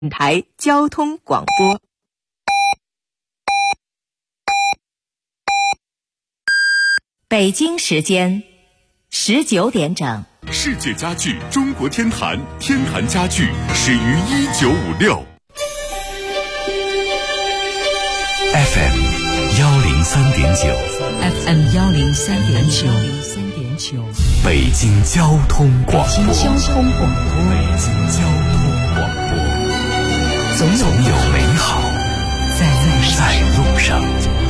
台交通广播。北京时间19点整。 世界家具中国天坛，天坛家具始于1956。FM 103.9 FM 103.9 北京交通广播。 北京交通广播，总有美好在路上。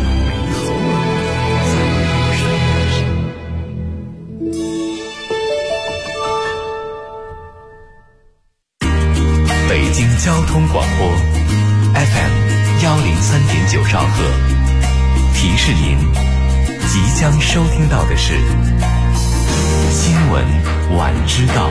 北京交通广播 FM 103.9兆赫，提示您即将收听到的是新闻晚知道。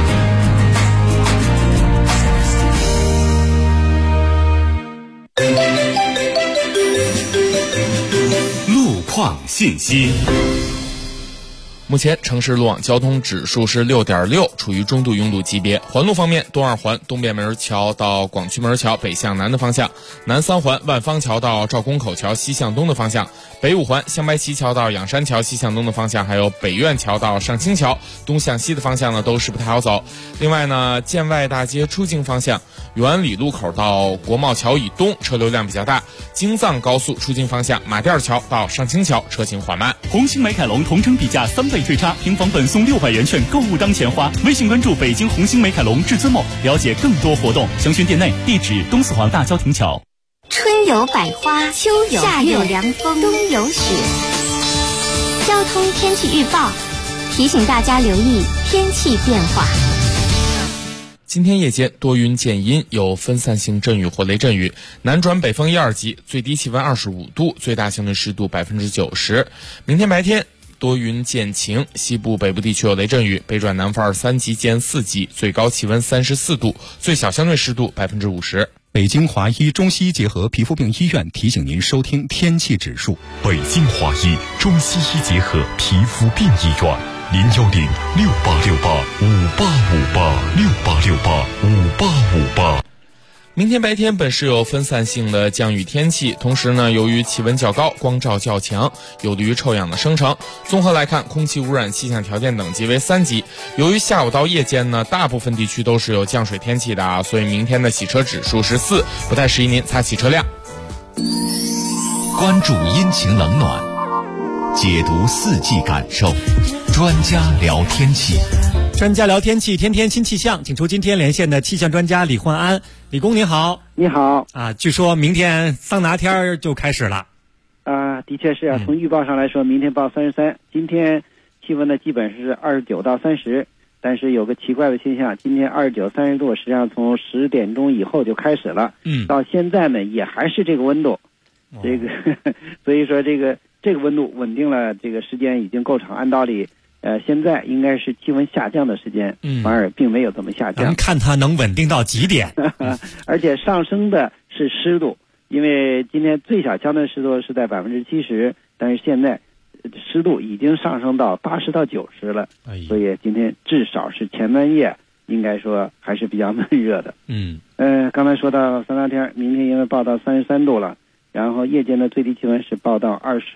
路况信息。 目前城市路网交通指数是 6.6， 处于中度拥堵级别。环路方面，东二环东便门桥到广渠门桥北向南的方向，南三环万方桥到赵公口桥西向东的方向，北五环香白旗桥到仰山桥西向东的方向，还有北苑桥到上清桥东向西的方向呢，都是不太好走。另外呢，建外大街出京方向，永安里路口到国贸桥以东车流量比较大，京藏高速出京方向，马甸桥到上清桥车行缓慢。 红星美凯龙同城比价3倍退差，平房本送600元券，购物当钱花。微信关注北京红星美凯龙至尊梦，了解更多活动。详询店内，地址东四环大郊亭桥。 春有百花，秋有夏有凉风，冬有雪。交通天气预报提醒大家留意天气变化。 今天夜间多云见阴，有分散性阵雨或雷阵雨，南转北风1、2级，最低气温25度，最大相对湿度90%。明天白天多云见晴，西部北部地区有雷阵雨，北转南风2、3级见4级，最高气温34度，最小相对湿度50%。 北京华医中西医结合皮肤病医院提醒您收听天气指数。 北京华医中西医结合皮肤病医院，0106868585858，68685858。 明天白天本是有分散性的降雨天气，同时呢，由于气温较高，光照较强，有利于臭氧的生成。综合来看，空气污染气象条件等级为3级。由于下午到夜间呢，大部分地区都是有降水天气的所以明天的洗车指数是4，不太适宜您擦洗车辆。 关注阴晴冷暖，解读四季感受，专家聊天气。 专家聊天气，天天新气象，请出今天连线的气象专家李焕安。李工您好。 你好啊，据说明天桑拿天就开始了。 的确是啊，从预报上来说，明天报33，今天气温呢基本是29到30，但是有个奇怪的现象，今天29、30度，实际上从10点钟以后就开始了，到现在呢也还是这个温度，所以说这个温度稳定了，这个时间已经够长，按道理。现在应该是气温下降的时间，反而并没有这么下降。 咱们看它能稳定到几点？ 而且上升的是湿度，因为今天最小相对湿度是在70%，但是现在湿度已经上升到80到90了，所以今天至少是前半夜应该说还是比较闷热的。刚才说到桑拿天，明天因为报到33度了，然后夜间的最低气温是报到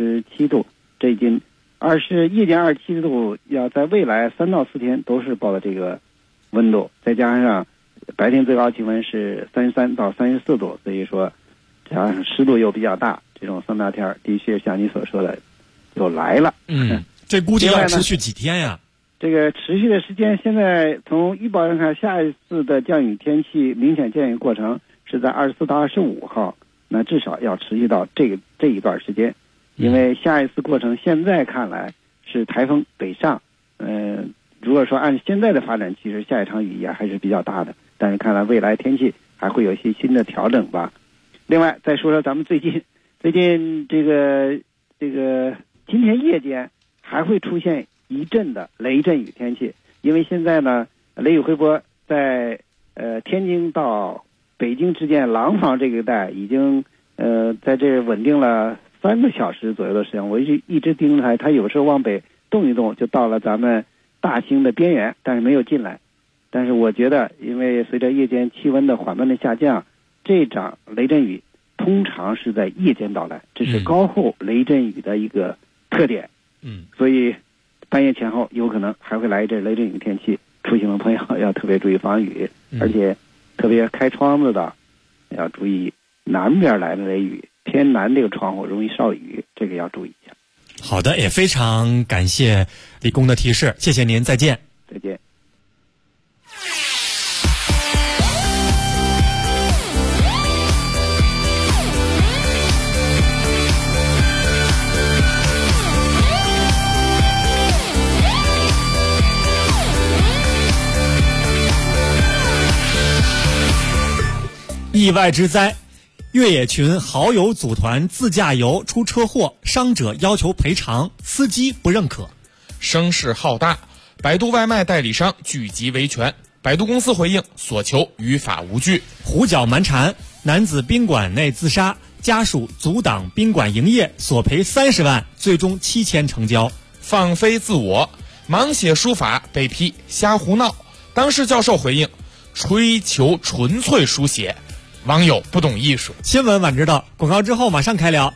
27度，这已经夜间27度，要在未来3到4天都是报的这个温度，再加上白天最高气温是33到34度，所以说加上湿度又比较大，这种桑拿天的确像你所说的就来了。 这估计要持续几天呀？ 这个持续的时间，现在从预报上看，下一次的降雨天气明显降雨过程是在24到25号，那至少要持续到这一段时间。因为下一次过程现在看来是台风北上，如果说按现在的发展，其实下一场雨也还是比较大的，但是看来未来天气还会有一些新的调整吧。另外再说说咱们最近这个今天夜间还会出现一阵的雷阵雨天气，因为现在呢雷雨回波在天津到北京之间廊坊这个一带已经在这稳定了3个小时左右的时间，我一直盯着它有时候往北动一动就到了咱们大兴的边缘，但是没有进来。 但是我觉得，因为随着夜间气温的缓慢的下降，这场雷阵雨通常是在夜间到来，这是高候雷阵雨的一个特点。所以半夜前后有可能还会来一阵雷阵雨天气，出行的朋友要特别注意防雨，而且特别开窗子的要注意南边来的雷雨，偏南这个窗户容易少雨，这个要注意一下。 好的，也非常感谢李工的提示，谢谢您，再见。 再见。 意外之灾，越野群好友组团自驾游出车祸，伤者要求赔偿，司机不认可。 声势浩大，百度外卖代理商聚集维权，百度公司回应所求于法无据。 胡搅蛮缠，男子宾馆内自杀，家属阻挡宾馆营业，索赔30万，最终7000成交。 放飞自我，盲写书法被批瞎胡闹，当事教授回应追求纯粹书写，网友不懂艺术。 新闻晚知道，广告之后马上开聊。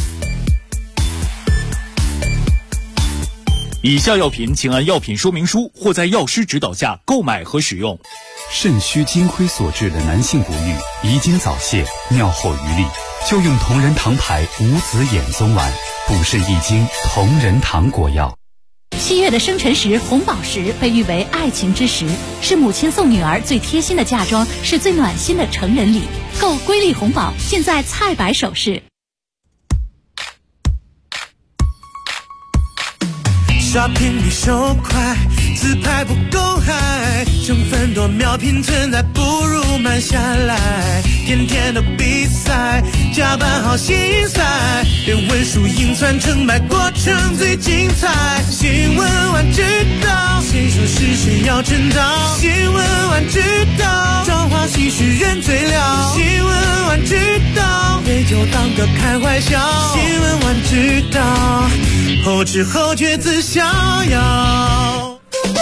以下药品请按药品说明书或在药师指导下购买和使用。 肾虚金亏所致的男性不育、遗精早泄、尿后余力，就用同仁堂牌无籽眼松丸，补肾益精同仁堂果药。 7月的生辰石红宝石被誉为爱情之石，是母亲送女儿最贴心的嫁妆，是最暖心的成人礼。购瑰丽红宝，现在菜百首饰。 Shopping 比手快，自拍不够嗨，成分多秒拼存在，不如慢下来。天天的比赛，加班好心塞，连文书硬算成败过程最精彩。新闻晚知道，谁说是谁要真到？新闻晚知道，朝花夕拾人最了。新闻晚知道，别就当个开怀笑。新闻晚知道，后知后觉自逍遥。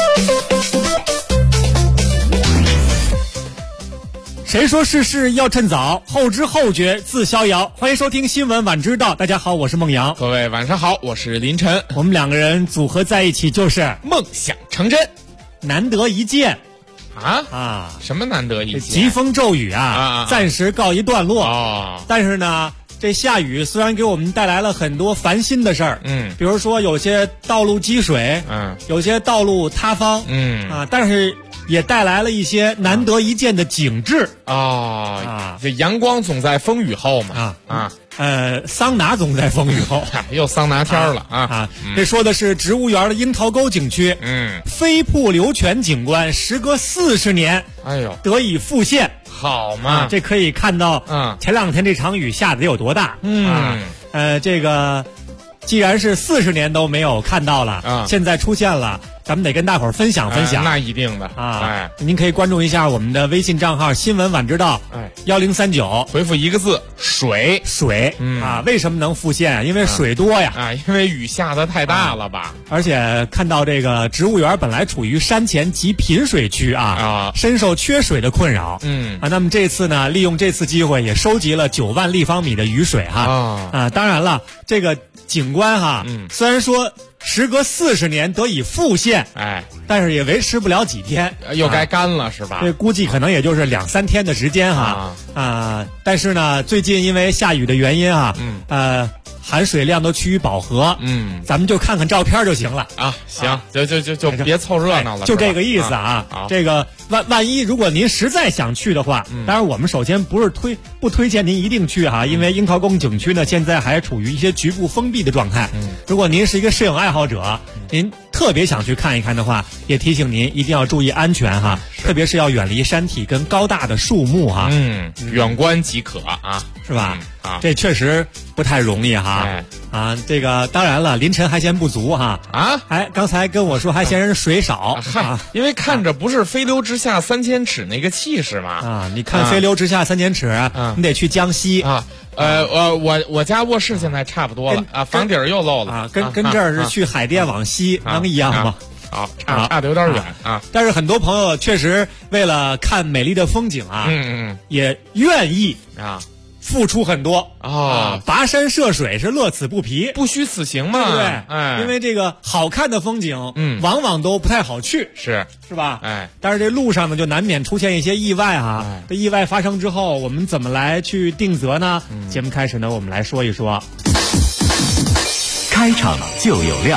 谁说世事要趁早，后知后觉自逍遥。欢迎收听新闻晚知道，大家好，我是孟阳。 各位晚上好，我是林晨。 我们两个人组合在一起就是梦想成真， 难得一见。 什么难得一见？ 疾风骤雨暂时告一段落。但是呢，这下雨虽然给我们带来了很多烦心的事儿，比如说有些道路积水，有些道路塌方，但是也带来了一些难得一见的景致这阳光总在风雨后嘛桑拿总在风雨后又桑拿天了这说的是植物园的樱桃沟景区，飞瀑流泉景观时隔40年，得以复现， 好嘛， 这可以看到前2天这场雨下的得有多大这个既然是40年都没有看到了现在出现了，咱们得跟大伙儿分享分享。 那一定的您可以关注一下我们的微信账号新闻晚知道1039， 回复一个字水为什么能复现？因为水多呀因为雨下得太大了吧而且看到这个植物园本来处于山前极贫水区深受缺水的困扰那么这次呢，利用这次机会也收集了9万立方米的雨水当然了，这个景观虽然说时隔40年得以复现但是也维持不了几天， 又该干了是吧？ 这估计可能也就是2-3天的时间但是呢，最近因为下雨的原因含水量都趋于饱和咱们就看看照片就行了行就别凑热闹了， 就这个意思这个万一如果您实在想去的话当然我们首先不推荐您一定去因为樱桃沟景区呢现在还处于一些局部封闭的状态如果您是一个摄影爱好者，您特别想去看一看的话，也提醒您一定要注意安全特别是要远离山体跟高大的树木远观即可是吧这确实不太容易这个当然了，凌晨还嫌不足刚才跟我说还嫌人水少因为看着不是飞流直下3000尺那个气势嘛你看飞流直下3000尺你得去江西我家卧室现在差不多了房顶又漏了跟这儿是去海淀往西能一样吗好，差的有点远啊。 但是很多朋友确实为了看美丽的风景啊，也愿意付出很多跋山涉水是乐此不疲， 不虚此行嘛， 对不对？ 哎， 因为这个好看的风景，往往都不太好去， 是吧？ 哎， 但是这路上呢，就难免出现一些意外啊。这意外发生之后，我们怎么来去定责呢？节目开始呢，我们来说一说。 开场就有料。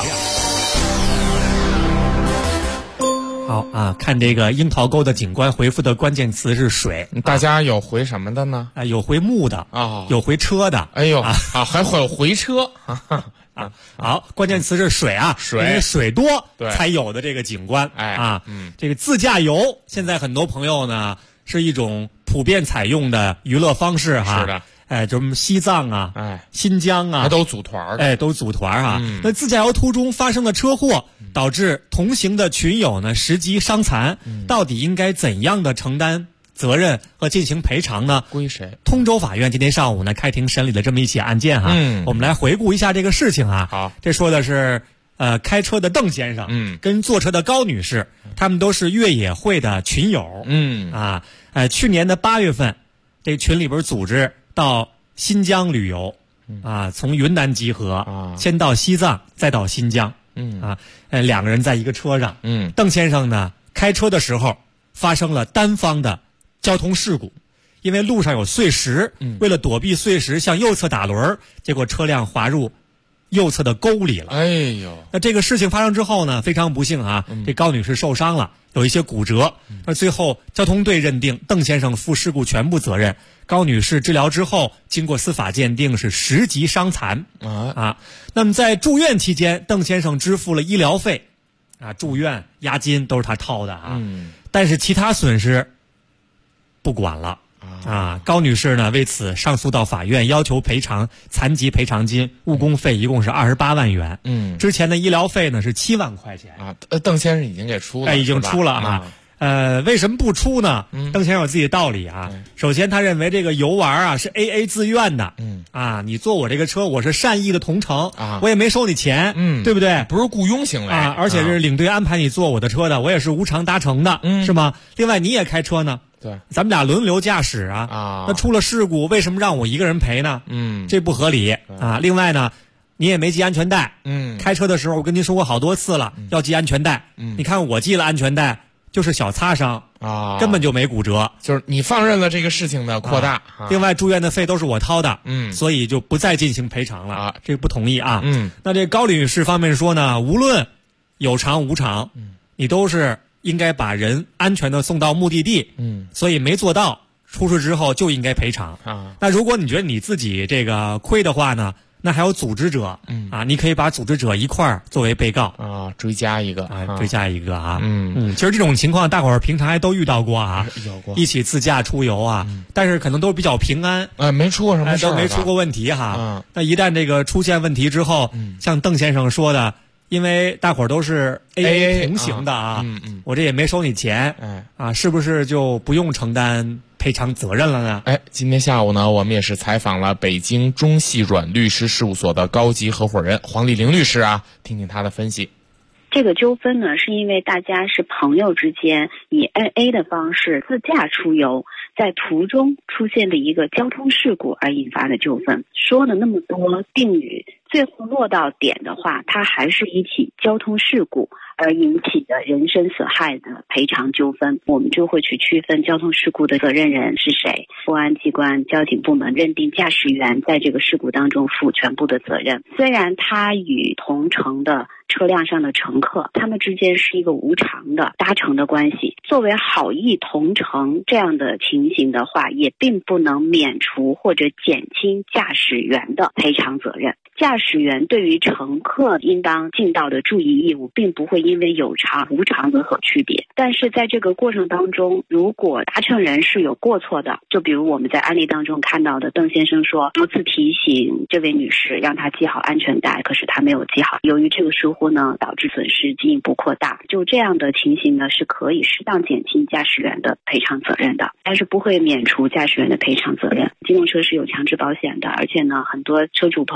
好啊，看这个樱桃沟的警官回复的关键词是水， 大家有回什么的呢？ 有回木的有回车的， 哎呦还会有回车好，关键词是水啊， 水， 因为水多才有的这个景观，这个自驾游现在很多朋友呢是一种普遍采用的娱乐方式哈， 是的。 就什么西藏啊，新疆啊， 都组团的， 都组团啊。那自驾游途中发生了车祸，导致同行的群友呢10级伤残，到底应该怎样的承担责任和进行赔偿呢？ 归谁？ 通州法院今天上午呢开庭审理了这么一起案件哈。我们来回顾一下这个事情啊。 好， 这说的是开车的邓先生，跟坐车的高女士，他们都是越野会的群友。去年的8月份，这群里边组织到新疆旅游，从云南集合，先到西藏，再到新疆，两个人在一个车上，邓先生呢开车的时候发生了单方的交通事故，因为路上有碎石，为了躲避碎石向右侧打轮，结果车辆滑入右侧的沟里了。 哎呦， 那这个事情发生之后呢，非常不幸这高女士受伤了，有一些骨折，那最后交通队认定邓先生负事故全部责任。高女士治疗之后，经过司法鉴定是10级伤残那么在住院期间，邓先生支付了医疗费住院押金都是他掏的但是其他损失不管了高女士呢为此上诉到法院，要求赔偿残疾赔偿金、误工费一共是28万元。之前的医疗费呢是7万块钱邓先生已经给出了， 已经出了为什么不出呢？邓先生有自己的道理首先，他认为这个游玩是 AA 自愿的，你坐我这个车，我是善意的同乘我也没收你钱，对不对？ 不是雇佣行为而且是领队安排你坐我的车的，我也是无偿搭乘的，是吗？另外，你也开车呢， 对， 咱们俩轮流驾驶那出了事故，为什么让我一个人赔呢？这不合理另外呢，你也没系安全带，开车的时候我跟您说过好多次了，要系安全带，你看我系了安全带。就是小擦伤根本就没骨折， 就是你放任了这个事情的扩大另外住院的费都是我掏的所以就不再进行赔偿了这个不同意那这高女士方面说呢，无论有偿无偿你都是应该把人安全的送到目的地所以没做到，出事之后就应该赔偿那如果你觉得你自己这个亏的话呢，那还有组织者你可以把组织者一块儿作为被告追加一个追加一个其实这种情况大伙儿平常还都遇到过有过一起自驾出游但是可能都比较平安没出过什么事都没出过问题那一旦这个出现问题之后像邓先生说的，因为大伙儿都是 AA 同行的我这也没收你钱是不是就不用承担赔偿责任了呢？ 今天下午呢，我们也是采访了北京中细软律师事务所的高级合伙人黄丽玲律师听听他的分析。 这个纠纷呢，是因为大家是朋友之间以 AA 的方式自驾出游，在途中出现的一个交通事故而引发的纠纷。说了那么多定语，最后落到点的话，它还是一起交通事故而引起的人身损害的赔偿纠纷。我们就会去区分交通事故的责任人是谁，公安机关、交警部门认定驾驶员在这个事故当中负全部的责任。虽然他与同乘的车辆上的乘客，他们之间是一个无偿的搭乘的关系，作为好意同乘这样的情形的话，也并不能免除或者减轻驾驶员的赔偿责任。驾驶员对于乘客应当尽到的注意义务，并不会因为有偿无偿有所区别。但是在这个过程当中，如果搭乘人是有过错的，就比如我们在案例当中看到的，邓先生说多次提醒这位女士让她系好安全带，可是她没有系好，由于这个疏忽呢，导致损失进一步扩大。就这样的情形呢，是可以适当减轻驾驶员的赔偿责任的，但是不会免除驾驶员的赔偿责任。机动车是有强制保险的，而且呢，很多车主朋友对于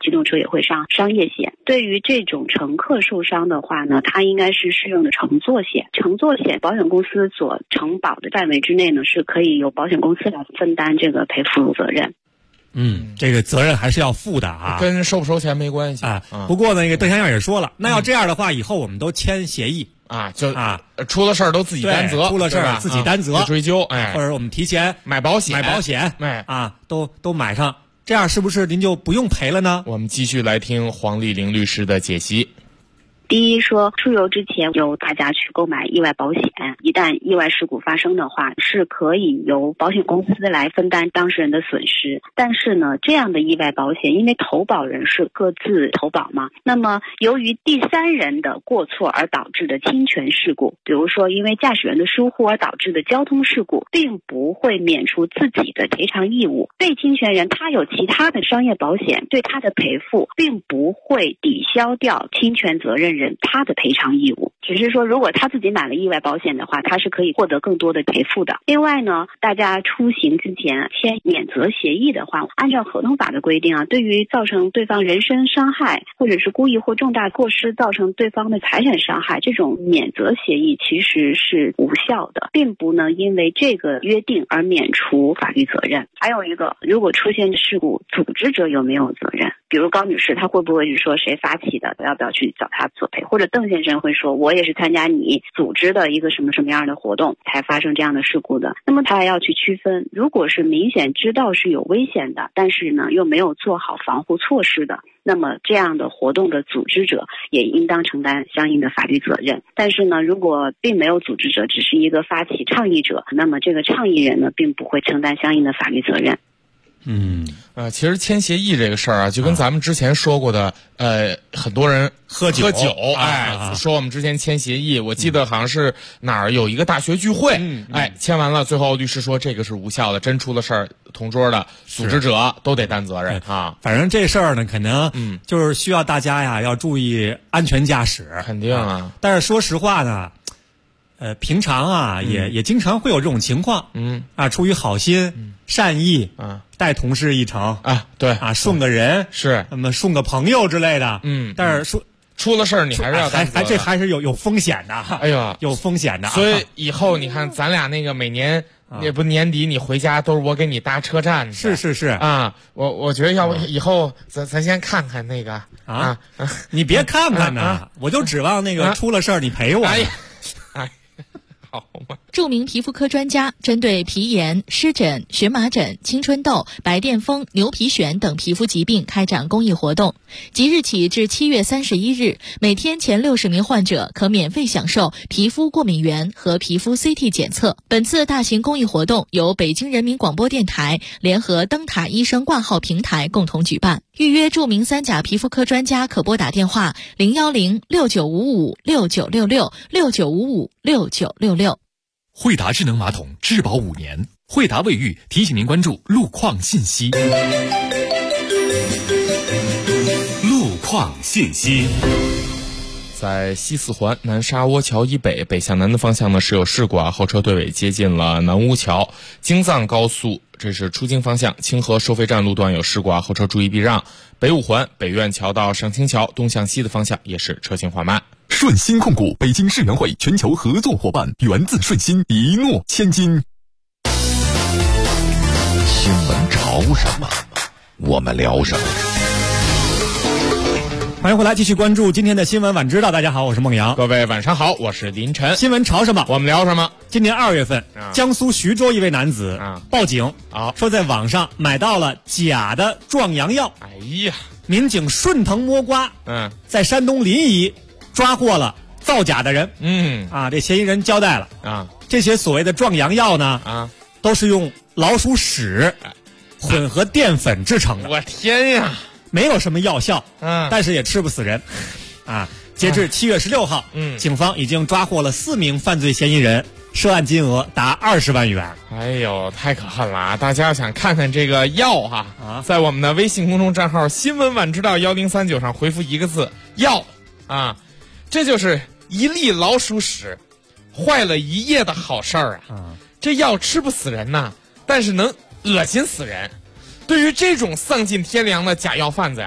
机动车也会上商业险。对于这种乘客受伤的话呢，它应该是适用的乘坐险。乘坐险保险公司所承保的范围之内呢，是可以由保险公司来分担这个赔付责任。 这个责任还是要负的啊， 跟收不收钱没关系啊。不过呢，那个邓先生也说了，那要这样的话，以后我们都签协议啊，就出了事儿都自己担责， 出了事儿自己担责， 不追究， 或者我们提前买保险， 都买上，这样是不是您就不用赔了呢？ 我们继续来听黄丽玲律师的解析。 第一说，出游之前由大家去购买意外保险，一旦意外事故发生的话，是可以由保险公司来分担当事人的损失。但是呢，这样的意外保险，因为投保人是各自投保嘛，那么由于第三人的过错而导致的侵权事故，比如说因为驾驶员的疏忽而导致的交通事故，并不会免除自己的赔偿义务。被侵权人他有其他的商业保险，对他的赔付并不会抵消掉侵权责任人他的赔偿义务，只是说如果他自己买了意外保险的话，他是可以获得更多的赔付的。另外呢，大家出行之前签免责协议的话，按照合同法的规定啊，对于造成对方人身伤害或者是故意或重大过失造成对方的财产伤害，这种免责协议其实是无效的，并不能因为这个约定而免除法律责任。还有一个，如果出现事故，组织者有没有责任？比如高女士，她会不会说谁发起的，要不要去找她索赔？或者邓先生会说，我也是参加你组织的一个什么什么样的活动才发生这样的事故的。那么他要去区分，如果是明显知道是有危险的，但是呢又没有做好防护措施的，那么这样的活动的组织者也应当承担相应的法律责任。但是呢，如果并没有组织者，只是一个发起倡议者，那么这个倡议人呢并不会承担相应的法律责任。 其实签协议这个事儿啊，就跟咱们之前说过的，很多人喝酒，说我们之前签协议，我记得好像是哪儿有一个大学聚会，签完了，最后律师说这个是无效的，真出了事儿，同桌的组织者都得担责任啊。 反正这事儿呢，可能就是需要大家呀要注意安全驾驶， 肯定啊。 但是说实话呢，平常啊也经常会有这种情况，出于好心、善意带同事一程对顺个人是， 那么顺个朋友之类的，但是说出了事儿你还是要担责任， 这还是有风险的， 哎呀， 有风险的。 所以以后你看咱俩那个每年也不年底你回家都是我给你搭车站， 是啊，我觉得要不以后咱先看看那个你别看看呐，我就指望那个出了事儿你陪我。 好嘛。 著名皮肤科专家针对皮炎、湿疹、荨麻疹、青春痘、白癜风、牛皮癣等皮肤疾病开展公益活动。即日起至7月31日，每天前60名患者可免费享受皮肤过敏原和皮肤 CT 检测。本次大型公益活动由北京人民广播电台联合灯塔医生挂号平台共同举办。预约著名三甲皮肤科专家可拨打电话010-6955-6966 惠达智能马桶质保5年，惠达卫浴提醒您关注路况信息。路况信息。 在西四环南沙窝桥以北北向南的方向呢是有事故后车队尾接近了南乌桥。京藏高速这是出京方向清河收费站路段有事故后车注意避让。北五环北苑桥到上清桥东向西的方向也是车行缓慢。 顺鑫控股北京世园会全球合作伙伴，源自顺鑫，一诺千金。 新闻潮什么，我们聊什么。 欢迎回来，继续关注今天的新闻晚知道。大家好，我是孟阳。 各位晚上好，我是林晨。 新闻潮什么， 我们聊什么。 今年2月份，江苏徐州一位男子报警，说在网上买到了假的壮阳药。 哎呀， 民警顺藤摸瓜，在山东临沂抓获了造假的人。这嫌疑人交代了这些所谓的壮阳药呢，都是用老鼠屎混合淀粉制成的。 我天呀！ 没有什么药效，但是也吃不死人，截至7月16号，警方已经抓获了4名犯罪嫌疑人，涉案金额达20万元。 哎呦，太可恨了啊！大家要想看看这个药在我们的微信公众账号新闻晚知道1039上回复1个字药这就是一粒老鼠屎坏了1夜的好事儿这药吃不死人呐，但是能恶心死人。对于这种丧尽天良的假药贩子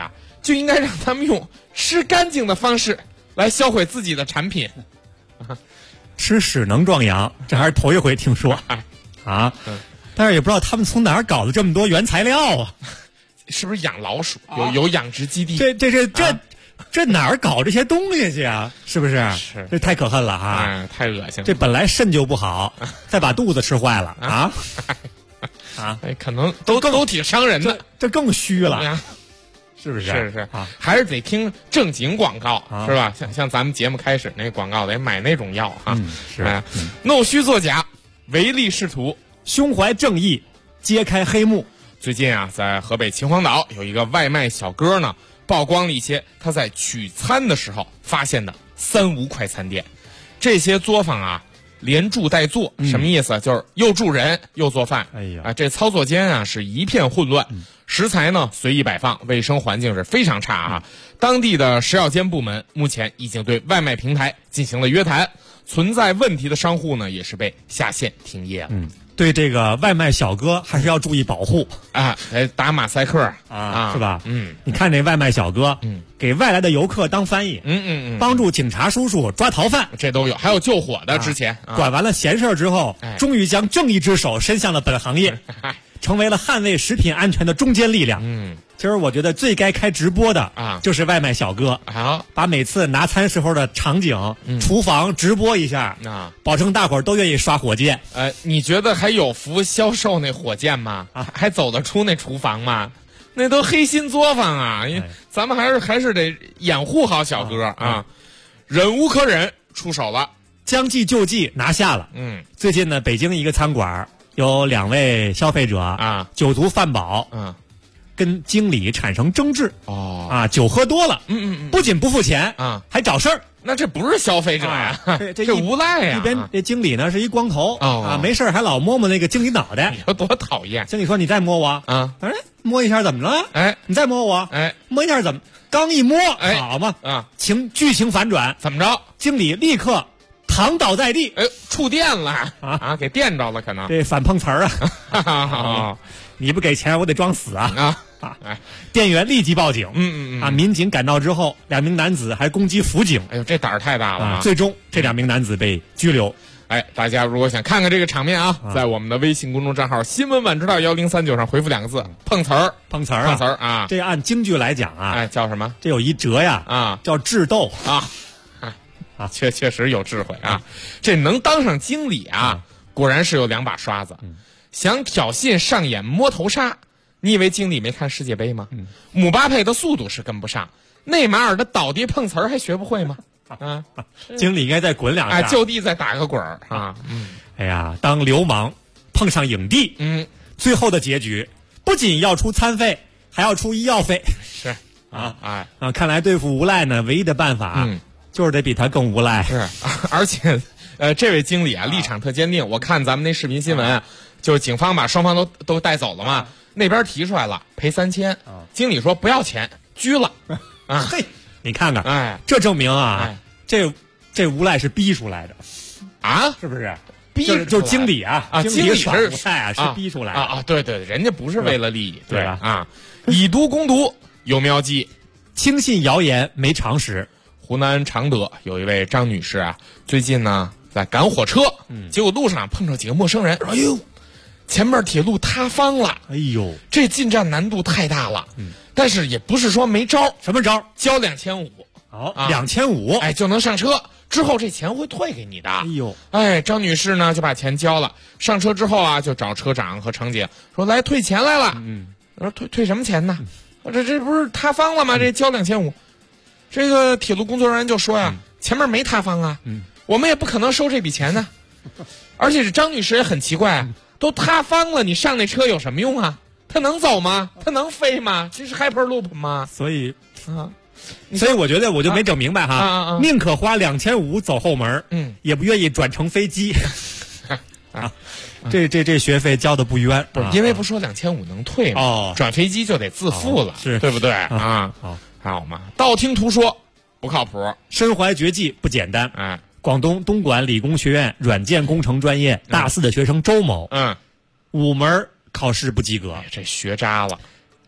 就应该让他们用吃干净的方式来销毁自己的产品。 吃屎能壮阳，这还是头一回听说啊！但是也不知道他们从哪儿搞的这么多原材料啊？ 是不是养老鼠？有养殖基地？ 这哪儿搞这些东西去啊？是不是？ 是， 这太可恨了哈！ 太恶心了。 这本来肾就不好，再把肚子吃坏了啊！ 可能都挺伤人的， 这更虚了。是不是？ 是还是得听正经广告，是吧？像咱们节目开始那个广告得买那种药啊。 是弄虚作假，唯利是图， 胸怀正义，揭开黑幕。 最近啊，在河北秦皇岛有一个外卖小哥呢，曝光了一些他在取餐的时候发现的3无快餐店。这些作坊啊，连住带做，什么意思？就是又住人又做饭。 哎呀， 这操作间啊是一片混乱。食材呢随意摆放，卫生环境是非常差啊！当地的食药监部门目前已经对外卖平台进行了约谈，存在问题的商户呢也是被下线停业了。 对这个外卖小哥还是要注意保护啊，打马赛克是吧？你看这外卖小哥，给外来的游客当翻译，帮助警察叔叔抓逃犯， 这都有，还有救火的。之前管完了闲事之后，终于将正义之手伸向了本行业。成为了捍卫食品安全的中坚力量。其实我觉得最该开直播的就是外卖小哥把每次拿餐时候的场景、厨房直播一下保证大伙儿都愿意刷火箭。 你觉得还有福销售那火箭吗？还走得出那厨房吗？那都黑心作坊啊！咱们还是得掩护好小哥啊！忍无可忍，出手了， 将计就计，拿下了。最近呢，北京一个餐馆有2位消费者酒足饭饱，跟经理产生争执。酒喝多了，不仅不付钱还找事儿。 那这不是消费者呀，这无赖呀！ 一边这经理呢是一光头没事还老摸摸那个经理脑袋， 有多讨厌！ 经理说：“你再摸我摸一下怎么了？你再摸我，摸一下怎么？刚一摸，好嘛剧情反转， 怎么着？ 经理立刻躺倒在地， 触电了给电着了，可能这反碰瓷儿啊！你不给钱，我得装死啊！店员立即报警，民警赶到之后，2名男子还攻击辅警， 哎呦，这胆儿太大了！ 最终这2名男子被拘留。 大家如果想看看这个场面在我们的微信公众账号新闻晚知道1039上回复2个字碰瓷儿啊！ 这按京剧来讲叫什么？ 这有一折呀叫智斗确实有智慧啊！这能当上经理果然是有2把刷子。想挑衅上演摸头杀，你以为经理没看世界杯吗？姆巴佩的速度是跟不上，内马尔的倒地碰瓷儿还学不会吗？ 经理应该再滚2下， 就地再打个滚儿哎呀，当流氓碰上影帝，最后的结局不仅要出餐费，还要出医药费。 是看来对付无赖呢，唯一的办法就是得比他更无赖。 是，而且这位经理立场特坚定。我看咱们那视频新闻就是警方把双方都带走了嘛，那边提出来了赔3000，经理说不要钱，拘了。 嘿，你看看，这证明这无赖是逼出来的是不是？就经理经理耍无赖是逼出来的对，人家不是为了利益，对吧？以毒攻毒有妙计， 轻信谣言没常识。 湖南常德有一位张女士最近呢在赶火车，结果路上碰着几个陌生人，哎呦，前面铁路塌方了， 哎呦， 这进站难度太大了。但是也不是说没招， 什么招？ 交2500， 2500， 就能上车。之后这钱会退给你的。 哎呦， 张女士呢就把钱交了，上车之后就找车长和乘警说来退钱来了。说退什么钱呢？这不是塌方了吗？这交2500。这个铁路工作人员就说前面没塌方我们也不可能收这笔钱呢。而且这张女士也很奇怪，都塌方了，你上那车有什么用啊？它能走吗？它能飞吗？这是 Hyperloop 吗？ 所以我觉得我就没整明白宁可花2500走后门，也不愿意转乘飞机。这学费交的不冤， 不是因为不说2500能退吗？转飞机就得自付了，对不对好嘛，道听途说不靠谱， 身怀绝技不简单。广东东莞理工学院软件工程专业大4的学生周某，5门考试不及格， 这学渣了。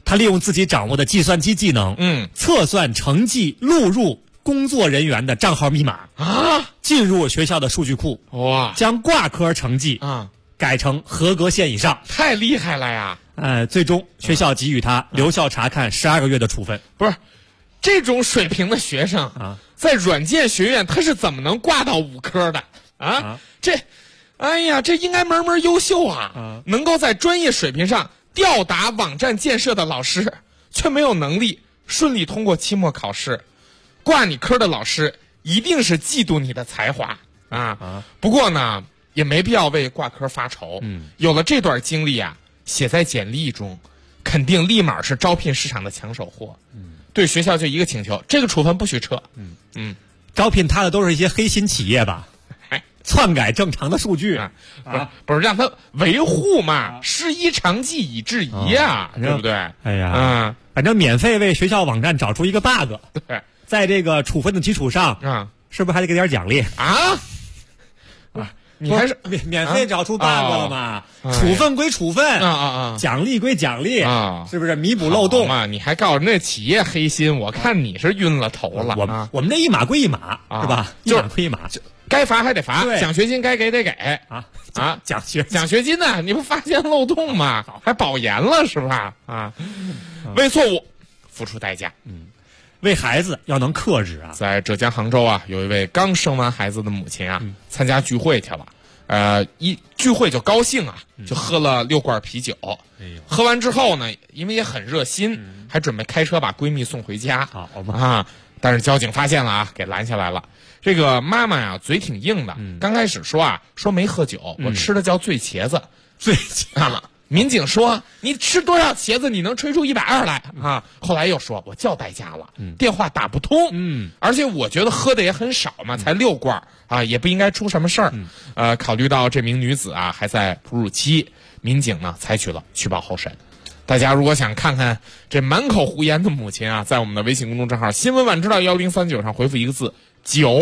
他利用自己掌握的计算机技能，测算成绩录入工作人员的账号密码啊， 进入学校的数据库， 哇， 将挂科成绩改成合格线以上， 太厉害了呀！ 最终学校给予他留校察看12个月的处分。 不是，这种水平的学生啊，在软件学院他是怎么能挂到5科的啊？哎呀，这应该门门优秀啊！能够在专业水平上吊打网站建设的老师，却没有能力顺利通过期末考试，挂你科的老师一定是嫉妒你的才华啊！不过呢，也没必要为挂科发愁。有了这段经历啊，写在简历中，肯定立马是招聘市场的抢手货。对学校就一个请求，这个处分不许撤。 招聘他的都是一些黑心企业吧？篡改正常的数据不是让他维护嘛？师夷长技以制夷啊，对不对？ 哎呀，反正免费为学校网站找出一个 bug， 对， 在这个处分的基础上是不是还得给点奖励啊？你还是免费找出 bug 了嘛？处分归处分奖励归奖励是不是弥补漏洞嘛？你还告诉那企业黑心，我看你是晕了头了。 我们这一码归一码是吧？一码归一码， 该罚还得罚，奖学金该给得给奖学金呢？你不发现漏洞吗？还保研了是吧？为错误付出代价。 为孩子要能克制啊！ 在浙江杭州啊，有一位刚生完孩子的母亲啊，参加聚会去了。一聚会就高兴啊，就喝了6罐啤酒。喝完之后呢，因为也很热心，还准备开车把闺蜜送回家。但是交警发现了啊，给拦下来了。这个妈妈呀，嘴挺硬的，刚开始说没喝酒，我吃的叫醉茄子。 醉茄子。 民警说：“你吃多少茄子，你能吹出120来啊？”后来又说：“我叫代驾了，电话打不通。而且我觉得喝的也很少嘛，才6罐啊，也不应该出什么事儿。考虑到这名女子啊还在哺乳期，民警呢采取了取保候审。大家如果想看看这满口胡言的母亲啊，在我们的微信公众账号“新闻晚知道1039”上回复一个字“酒”。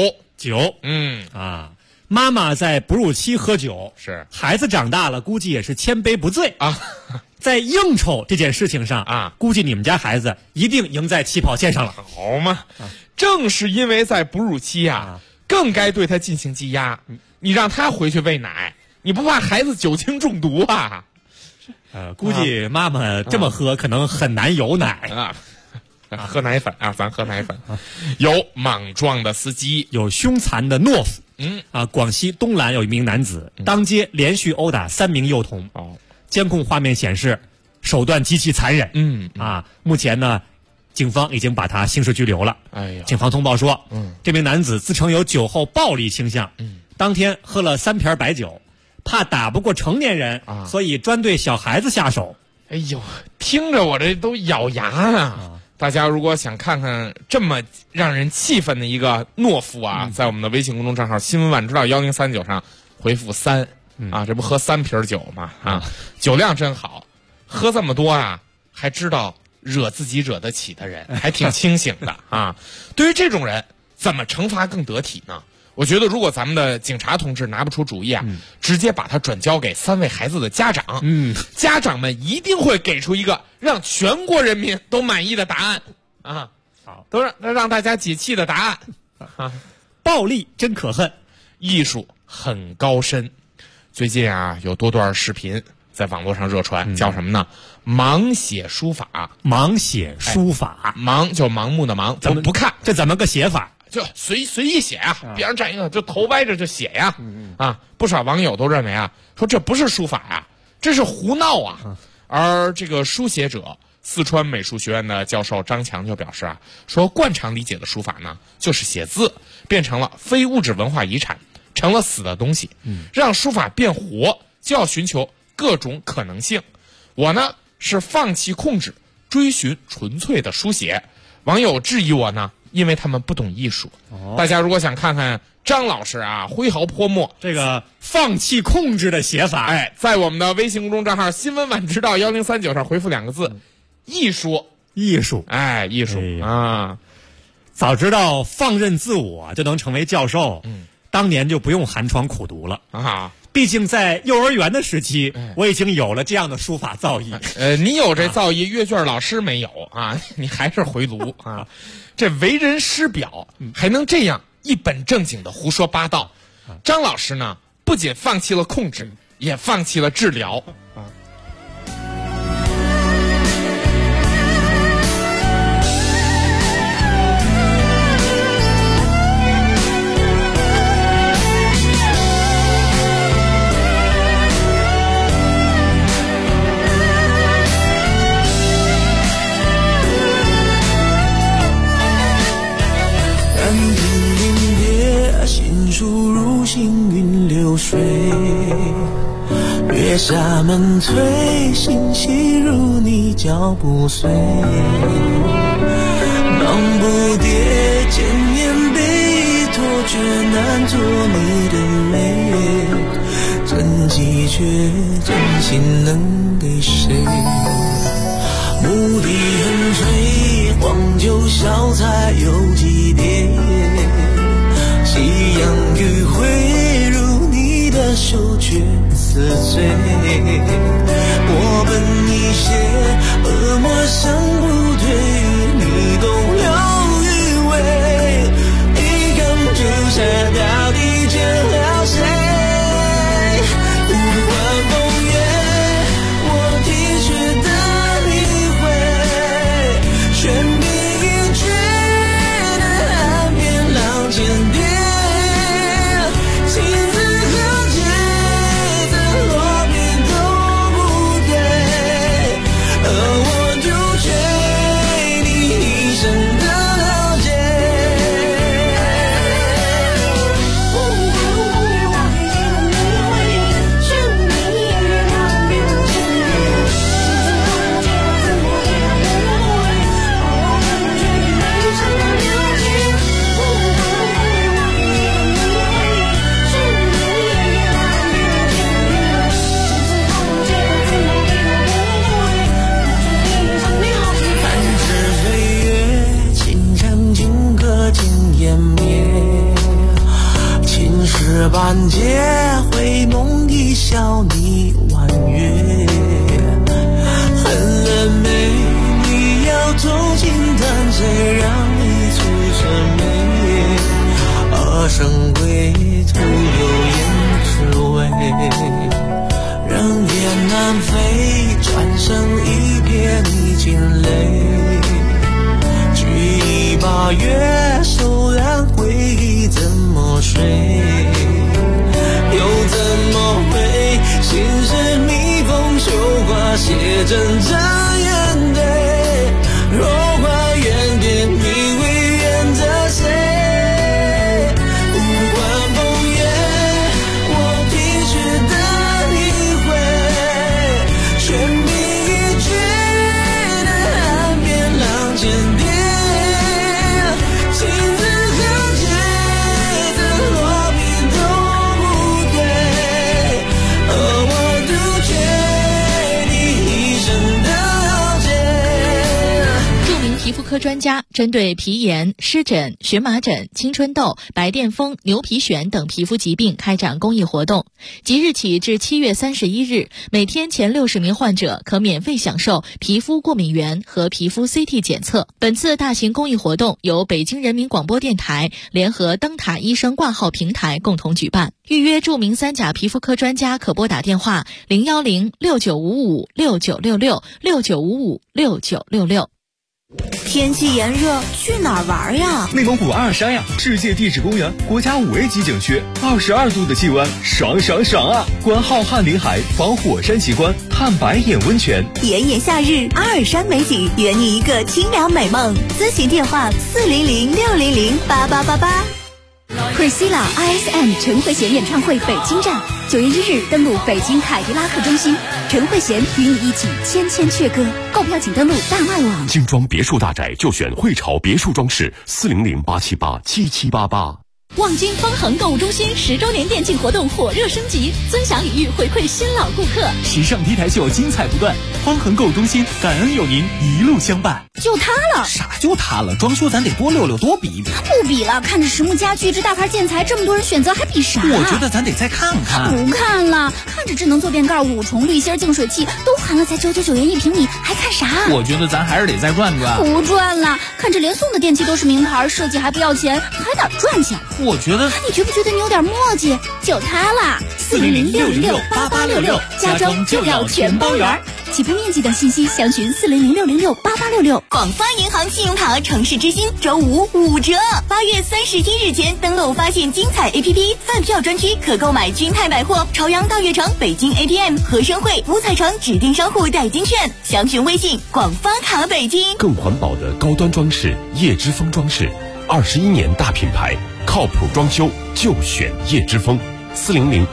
妈妈在哺乳期喝酒， 是孩子长大了，估计也是千杯不醉啊。在应酬这件事情上啊，估计你们家孩子一定赢在起跑线上了， 好吗？正是因为在哺乳期啊，更该对他进行羁押。你让他回去喂奶，你不怕孩子酒精中毒啊？ 估计妈妈这么喝，可能很难有奶啊。喝奶粉啊，咱喝奶粉。有莽撞的司机， 有凶残的懦夫。广西东莞有一名男子当街连续殴打3名幼童。监控画面显示，手段极其残忍。目前呢，警方已经把他刑事拘留了。警方通报说，这名男子自称有酒后暴力倾向，当天喝了3瓶白酒，怕打不过成年人，所以专对小孩子下手。 哎呦，听着我这都咬牙啊！大家如果想看看这么让人气愤的一个懦夫啊，在我们的微信公众账号“新闻晚知道1039”上回复3啊，这不喝3瓶酒吗？酒量真好，喝这么多啊，还知道惹自己惹得起的人，还挺清醒的啊。对于这种人，怎么惩罚更得体呢？我觉得，如果咱们的警察同志拿不出主意啊，直接把他转交给3位孩子的家长，家长们一定会给出一个让全国人民都满意的答案啊！好，都让大家解气的答案啊！ 暴力真可恨， 艺术很高深。最近啊，有多段视频在网络上热传，叫什么呢？盲写书法。 盲写书法， 盲就盲目的盲，怎么不看？ 这怎么个写法？ 就随意写啊，边上站一个就头歪着就写呀，不少网友都认为啊，说这不是书法呀，这是胡闹啊。而这个书写者，四川美术学院的教授张强就表示啊，说惯常理解的书法呢，就是写字变成了非物质文化遗产，成了死的东西。让书法变活，就要寻求各种可能性。我呢是放弃控制，追寻纯粹的书写。网友质疑我呢，因为他们不懂艺术。大家如果想看看张老师啊挥毫泼墨这个放弃控制的写法， 在我们的微信公众账号“新闻晚知道1039”上回复2个字“艺术”。 艺术， 艺术啊！ 早知道放任自我就能成为教授，当年就不用寒窗苦读了啊！ 毕竟在幼儿园的时期，我已经有了这样的书法造诣。 你有这造诣，阅卷老师没有啊？你还是回炉啊？这为人师表，还能这样一本正经的胡说八道。张老师呢，不仅放弃了控制，也放弃了治疗啊。 书如行云流水，月下门推，心细如你脚步碎。忙不迭千年碑，托却难做你的美。真迹却真心能给谁？牧笛横吹，黄酒小菜有几碟。夕阳余晖如你的手却似醉，我本一些恶魔想不对，你懂了余味，一缸朱砂到底见了谁？无关风月，我体恤的理会，全凭一句的岸边浪尖跌。半劫回梦一笑你婉约，恨了没？你要同情但谁让你出这美？二生归徒留言之味，人言难飞，转身一瞥你惊泪。举一把月，手染回忆怎么睡？又怎么会心事蜜蜂绣花写真这眼泪？若花缘点你会怨着谁？无关风月，我体恤的理会，全凭一句的岸边浪尖跌。 皮肤科专家针对皮炎、湿疹、荨麻疹、青春痘、白癜风、牛皮癣等皮肤疾病开展公益活动。即日起至7月31日，每天前60名患者可免费享受皮肤过敏原和皮肤 CT 检测。本次大型公益活动由北京人民广播电台联合灯塔医生挂号平台共同举办。预约著名3甲皮肤科专家可拨打电话010-6955-6966 天气炎热，去哪儿玩呀？ 内蒙古阿尔山呀，世界地质公园国家5A级景区，22度的气温，爽爽爽啊！观浩瀚林海，访火山奇观，探白眼温泉。 炎炎夏日，阿尔山美景，圆你一个清凉美梦。咨询电话400-600-8888。 Priscilla ISM 陈慧娴演唱会北京站，9月1日登陆北京凯迪拉克中心，陈慧娴与你一起千千阙歌。购票请登录大麦网。 精装别墅大宅就选汇潮别墅装饰，400-878-7788。 望京方恒购物中心10周年店庆活动火热升级，尊享礼遇回馈新老顾客， 时尚 T 台秀精彩不断。方恒购物中心感恩有您一路相伴。 就它了， 啥就它了？装修咱得多溜溜多比比。 不比了，看着实木家具这大牌建材这么多人选择，还比啥？ 我觉得咱得再看看。 不看了，看着智能坐便盖、5重滤芯净水器都含了才999元1平米，还看啥？ 我觉得咱还是得再转转。 不转了，看着连送的电器都是名牌，设计还不要钱，还哪赚钱？ 我觉得， 你觉不觉得你有点磨叽？就它啦，400-606-8866，家装就要全包圆。起步面积等信息详询400-606-8866。 广发银行信用卡城市之星周5 5折，8月31日前登录发现精彩 APP 饭票专区，可购买君泰百货、朝阳大悦城、北京 ATM、和生汇、五彩城指定商户代金券，详询微信广发卡北京。 更环保的高端装饰，叶之峰装饰，21年大品牌，靠谱装修就选叶之峰，400-650-2868。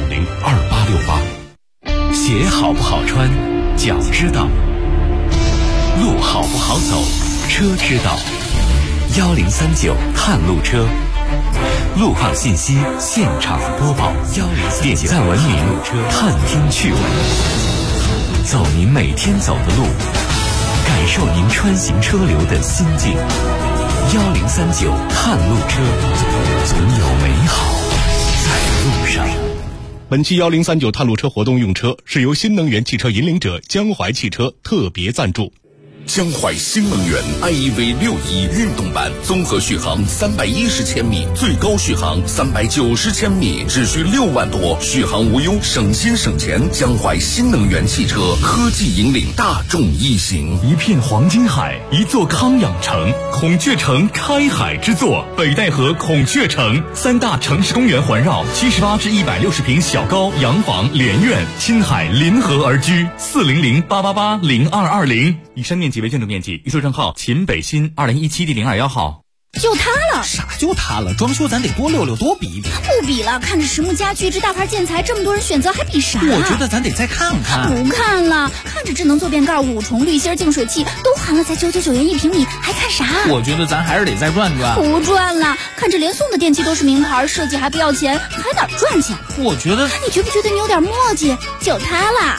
鞋好不好穿，脚知道；路好不好走，车知道。1039探路车，路况信息现场播报，点赞文明探听趣闻，走您每天走的路，感受您穿行车流的心境。1039探路车，总有美好在路上。 本期1039探路车活动用车是由新能源汽车引领者江淮汽车特别赞助。 江淮新能源 iEV 61运动版，综合续航310千米，最高续航390千米，只需6万多，续航无忧，省心省钱。江淮新能源汽车科技引领大众一行。 一片黄金海，一座康养城，孔雀城开海之作，北戴河孔雀城，3大城市公园环绕，78至160平小高洋房连院，亲海临河而居。400-888-0220。以上面积为建筑面积，预售证号秦北新2017第02号。 就它了， 啥就它了？装修咱得多溜溜多比比。 不比了，看着实木家具这大牌建材这么多人选择，还比啥？ 我觉得咱得再看看。 不看了，看着智能坐便盖、5重滤芯净水器都含了才999元1平米，还看啥？ 我觉得咱还是得再转转。 不转了，看着连送的电器都是名牌，设计还不要钱，还哪赚钱？ 我觉得， 你觉不觉得你有点磨叽？就它啦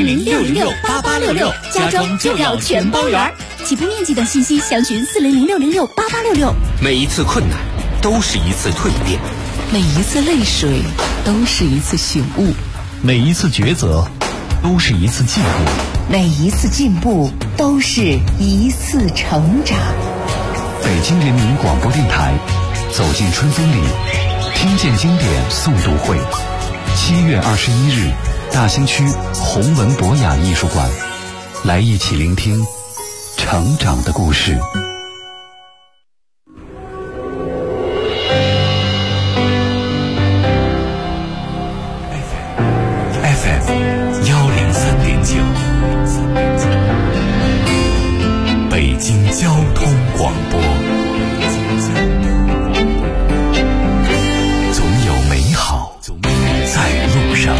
，400-606-8866，家装就要全包圆。起步面积等信息详询400-606-8866。 每一次困难都是一次蜕变， 每一次泪水都是一次醒悟， 每一次抉择都是一次进步， 每一次进步都是一次成长。 北京人民广播电台，走进春风里，听见经典诵读会，7月21日，大兴区弘文博雅艺术馆，来一起聆听成长的故事。 北京交通广播，总有美好在路上。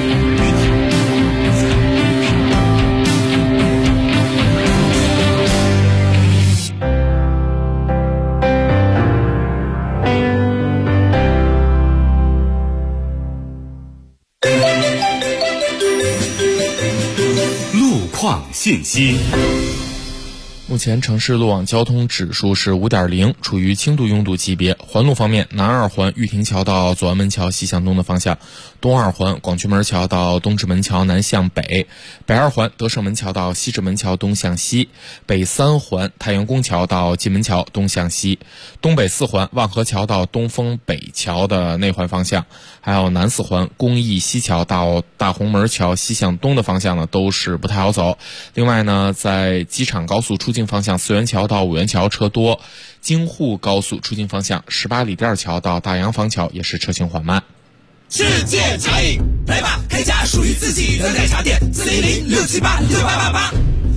路况信息。 目前城市路网交通指数是5.0，处于轻度拥堵级别。环路方面，南二环玉亭桥到左安门桥西向东的方向，东二环广渠门桥到东直门桥南向北，北二环德胜门桥到西直门桥东向西，北三环太阳宫桥到蓟门桥东向西，东北四环万河桥到东风北桥的内环方向，还有南四环公益西桥到大红门桥西向东的方向呢，都是不太好走。另外呢，在机场高速出境方向4元桥到5元桥车多，京沪高速出境方向18里店桥到大洋坊桥也是车行缓慢。 世界茶饮，来吧，开家属于自己的奶茶店，400-678-6888，400-678-6888，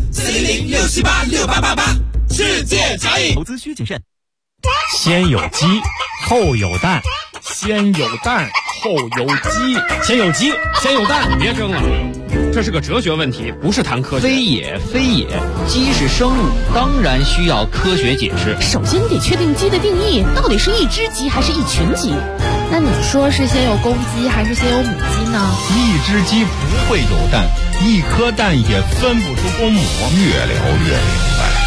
世界茶饮。 投资需谨慎。 先有鸡，后有蛋， 先有蛋， 后有鸡， 先有鸡，先有蛋。 别争了，这是个哲学问题，不是谈科学。 非也，鸡是生物，当然需要科学解释。 首先你得确定鸡的定义，到底是一只鸡还是一群鸡？ 那你说是先有公鸡还是先有母鸡呢？ 一只鸡不会有蛋，一颗蛋也分不出公母。越聊越明白。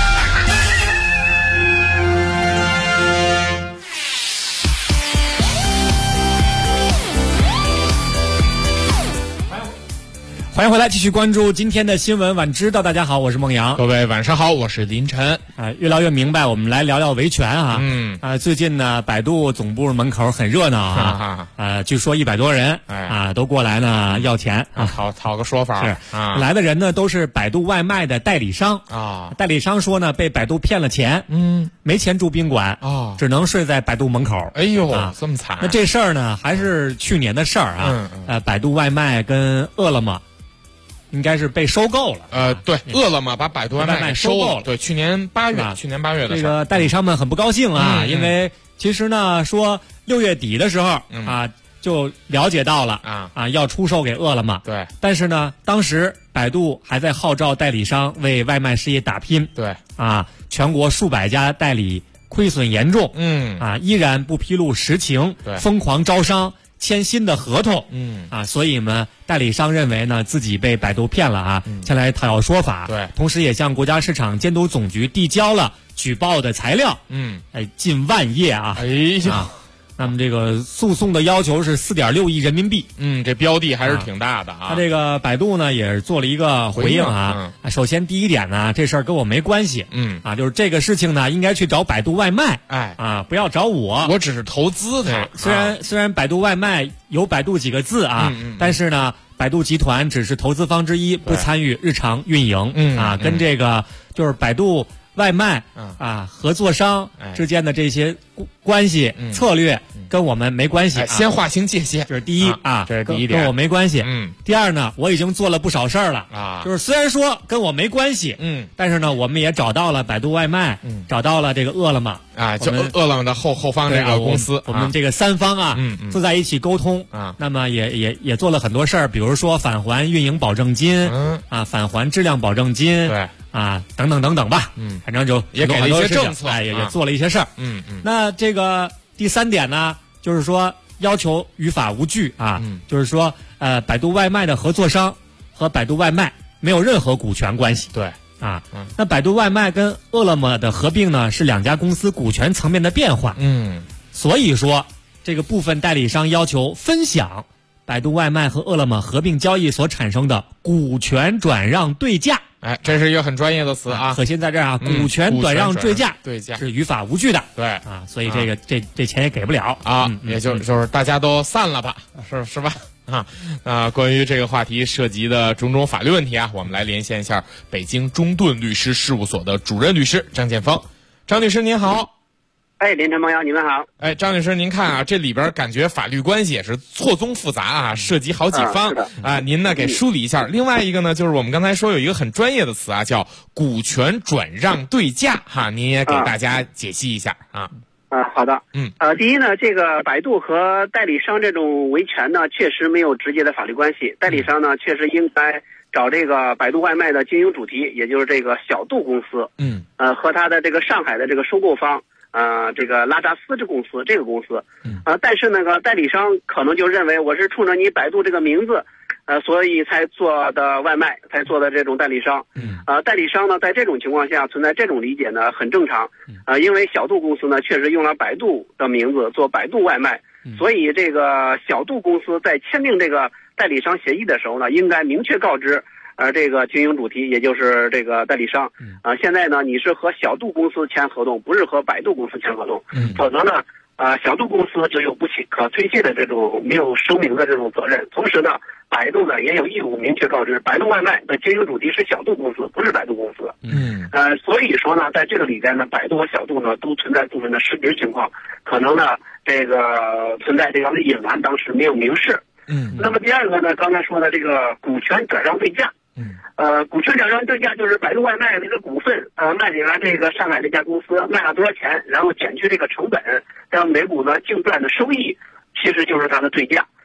欢迎回来，继续关注今天的新闻晚知道。大家好，我是孟阳。 各位晚上好，我是林晨。 越聊越明白，我们来聊聊维权啊。最近呢，百度总部门口很热闹啊。据说100多人都过来呢要钱啊， 讨个说法。 是来的人呢都是百度外卖的代理商啊。代理商说呢被百度骗了钱，没钱住宾馆只能睡在百度门口。 哎呦，这么惨！ 那这事儿呢还是去年的事儿啊。百度外卖跟饿了么应该是被收购了。 对，饿了么把百度外卖收购了。 对，去年8月的这个代理商们很不高兴啊，因为其实呢说6月底的时候就了解到了要出售给饿了么。 对， 但是呢当时百度还在号召代理商为外卖事业打拼。 对全国数百家代理亏损严重。依然不披露实情，疯狂招商。签新的合同，所以呢，代理商认为呢自己被百度骗了啊，前来讨要说法。 对， 同时也向国家市场监督总局递交了举报的材料。近万页啊！那么这个诉讼的要求是4.6亿人民币。 这标的还是挺大的啊。 他这个百度呢也是做了一个回应啊。首先第一点呢，这事儿跟我没关系。就是这个事情呢应该去找百度外卖。不要找我。 我只是投资的。 虽然百度外卖有百度几个字啊，但是呢，百度集团只是投资方之一，不参与日常运营。跟这个就是百度外卖合作商之间的这些关系策略跟我们没关系。 先划清界限， 这是第一这是第一点， 跟我没关系。第二呢，我已经做了不少事儿了就是虽然说跟我没关系，但是呢，我们也找到了百度外卖，找到了这个饿了么就饿了么的后方这个公司， 我们这个3方坐在一起沟通那么也做了很多事儿，比如说返还运营保证金返还质量保证金， 对等等等等吧。反正就也给了一些政策， 也做了一些事儿。那这个第3点呢，就是说要求于法无据就是说百度外卖的合作商和百度外卖没有任何股权关系。 对那百度外卖跟饿了么的合并呢，是2家公司股权层面的变化。所以说这个部分代理商要求分享百度外卖和饿了么合并交易所产生的股权转让对价。 这是一个很专业的词核心在这儿股权转让对价是于法无据的。 对所以这钱也给不了也就是大家都散了吧，是吧？关于这个话题涉及的种种法律问题我们来连线一下北京中盾律师事务所的主任律师张建峰。张律师您好。 林晨朋友，你们好。 张律师，您看这里边感觉法律关系也是错综复杂涉及好几方您呢给梳理一下。另外一个呢，就是我们刚才说有一个很专业的词叫股权转让对价您也给大家解析一下好的。第一呢，这个百度和代理商这种维权呢，确实没有直接的法律关系。代理商呢，确实应该找这个百度外卖的经营主体，也就是这个小度公司，和他的这个上海的这个收购方。这个拉扎斯这个公司，但是那个代理商可能就认为我是冲着你百度这个名字，所以才做的外卖，才做的这种代理商。代理商呢，在这种情况下存在这种理解呢，很正常。因为小度公司呢，确实用了百度的名字做百度外卖，所以这个小度公司在签订这个代理商协议的时候呢，应该明确告知。这个经营主题也就是这个代理商，现在呢你是和小度公司签合同，不是和百度公司签合同，否则呢，小度公司就有不可推卸的这种没有声明的这种责任。同时呢，百度呢也有义务明确告知，百度外卖的经营主题是小度公司，不是百度公司。所以说呢，在这个里边呢，百度和小度呢都存在部分的失职情况，可能呢这个存在这样的隐瞒，当时没有明示。那么第二个呢，刚才说的这个股权转让对价。股权转让对价就是百度外卖这个股份卖给了这个上海这家公司，卖了多少钱，然后减去这个成本，让每股呢净赚的收益，其实就是它的对价。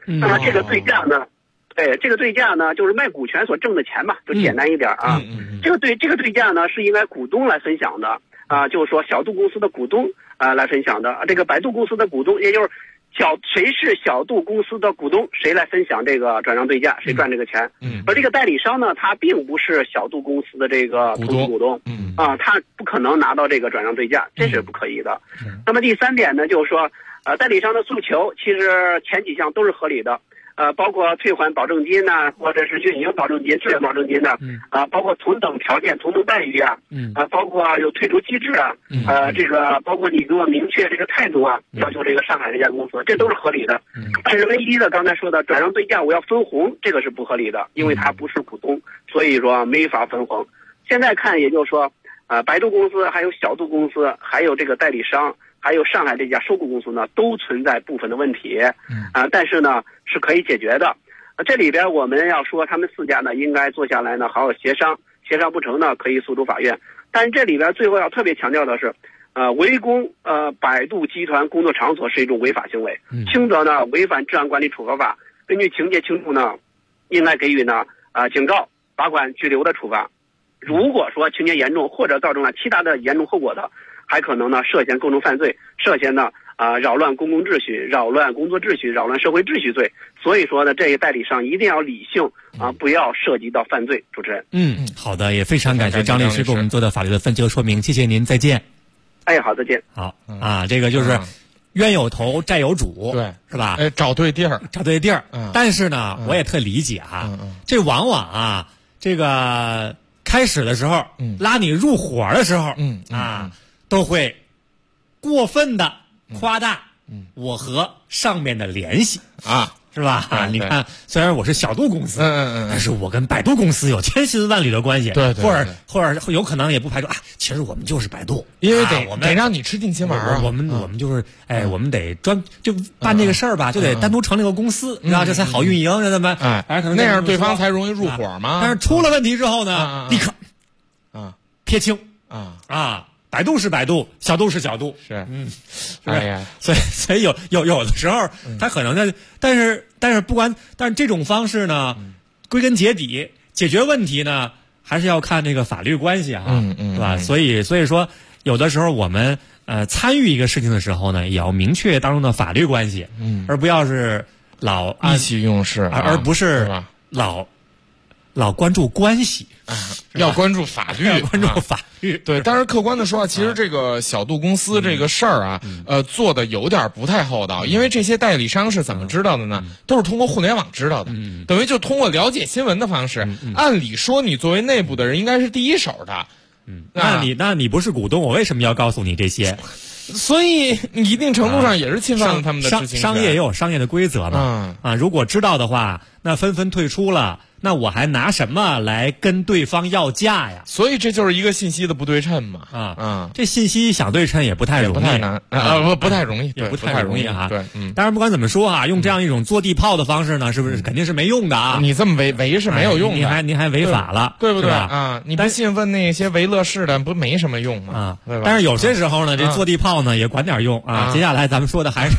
那么这个对价呢？对，这个对价呢，就是卖股权所挣的钱嘛，就简单一点啊。这个对价呢，是应该股东来分享的啊，就是说小度公司的股东来分享的。这个百度公司的股东，也就是谁是小度公司的股东，谁来分享这个转让对价，谁赚这个钱。而这个代理商呢，他并不是小度公司的这个投资股东，他不可能拿到这个转让对价，这是不可以的。那么第三点呢，就是说，代理商的诉求其实前几项都是合理的。包括退还保证金呐，或者是运营保证金、质量保证金呐，包括同等条件、同等待遇啊，包括有退出机制啊，这个包括你给我明确这个态度啊，要求这个上海这家公司，这都是合理的。但是唯一的刚才说的转让对价我要分红，这个是不合理的，因为它不是股东，所以说没法分红。现在看，也就是说，百度公司、还有小度公司、还有这个代理商。还有上海这家收购公司呢，都存在部分的问题，但是呢是可以解决的。这里边我们要说，他们4家呢应该坐下来呢好好协商，协商不成呢可以诉诸法院。但是这里边最后要特别强调的是，围攻百度集团工作场所是一种违法行为，轻则呢违反治安管理处罚法，根据情节轻重呢，应该给予呢警告、罚款、拘留的处罚。如果说情节严重或者造成了其他的严重后果的，还可能呢涉嫌构成犯罪，涉嫌呢扰乱公共秩序、扰乱工作秩序、扰乱社会秩序罪。所以说呢，这些代理商一定要理性不要涉及到犯罪。主持人， 好的，也非常感谢张律师给我们做的法律的分析和说明，谢谢您，再见。 好，再见。 好这个就是冤有头债有主， 对， 是吧？ 找对地儿， 但是呢，我也特理解这往往这个开始的时候，拉你入伙的时候，都会过分的夸大我和上面的联系是吧？你看，虽然我是小度公司，但是我跟百度公司有千丝万缕的关系， 对， 或者有可能也不排除其实我们就是百度， 因为得让你吃定心丸我们就是我们得就办这个事儿吧，就得单独成立个公司，然后这才好运营，知道吗？ 可能那样对方才容易入伙嘛。 但是出了问题之后呢，立刻撇清百度是百度，小度是小度， 是， 所以有的时候他可能呢，但是这种方式呢，归根结底解决问题呢，还是要看这个法律关系是吧？所以说，有的时候我们参与一个事情的时候呢，也要明确当中的法律关系，而不要是老意气用事， 而不是老关注关系要关注法律，对。但是客观的说其实这个小度公司这个事儿做的有点不太厚道，因为这些代理商是怎么知道的呢？都是通过互联网知道的，等于就通过了解新闻的方式。按理说，你作为内部的人应该是第一手的。 那你不是股东，我为什么要告诉你这些？ 所以一定程度上也是侵犯了他们的知情权。 商业也有商业的规则嘛。如果知道的话，那纷纷退出了。那我还拿什么来跟对方要价呀？ 所以这就是一个信息的不对称嘛。 这信息想对称也不太容易， 不太难不太容易， 也不太容易对， 当然不管怎么说用这样一种坐地炮的方式呢，是不是肯定是没用的你这么围是没有用的， 您还违法了， 对不对你不信问那些围乐视的，不没什么用吗？ 但是有些时候呢，这坐地炮呢也管点用接下来咱们说的还是。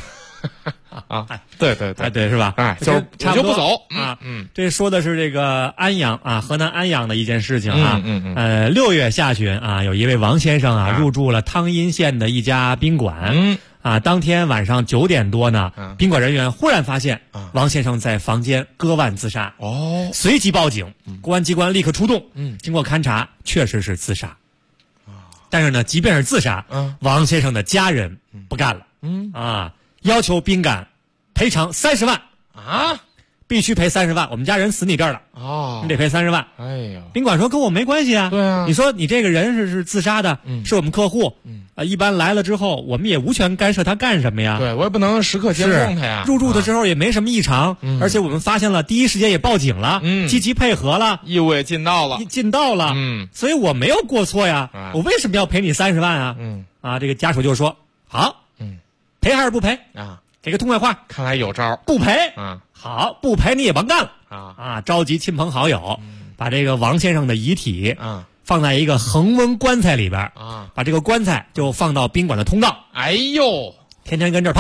对， 是吧？ 就是我就不走这说的是这个安阳河南安阳的一件事情6月下旬有一位王先生入住了汤阴县的一家宾馆当天晚上9点多呢，宾馆人员忽然发现王先生在房间割腕自杀随即报警，公安机关立刻出动经过勘查，确实是自杀但是呢，即便是自杀王先生的家人不干了要求宾馆赔偿30万必须赔30万，我们家人死你这儿了你得赔30万。宾馆说跟我没关系对你说你这个人是自杀的是我们客户一般来了之后我们也无权干涉他干什么呀？ 对，我也不能时刻监控他呀。 入住的时候也没什么异常而且我们发现了，第一时间也报警了积极配合了， 义务也尽到了所以我没有过错呀我为什么要赔你30万这个家属就说好赔还是不赔给个痛快话， 看来有招， 不赔好，不赔你也甭干了召集亲朋好友把这个王先生的遗体放在一个恒温棺材里边把这个棺材就放到宾馆的通道， 哎呦， 天天跟这儿泡，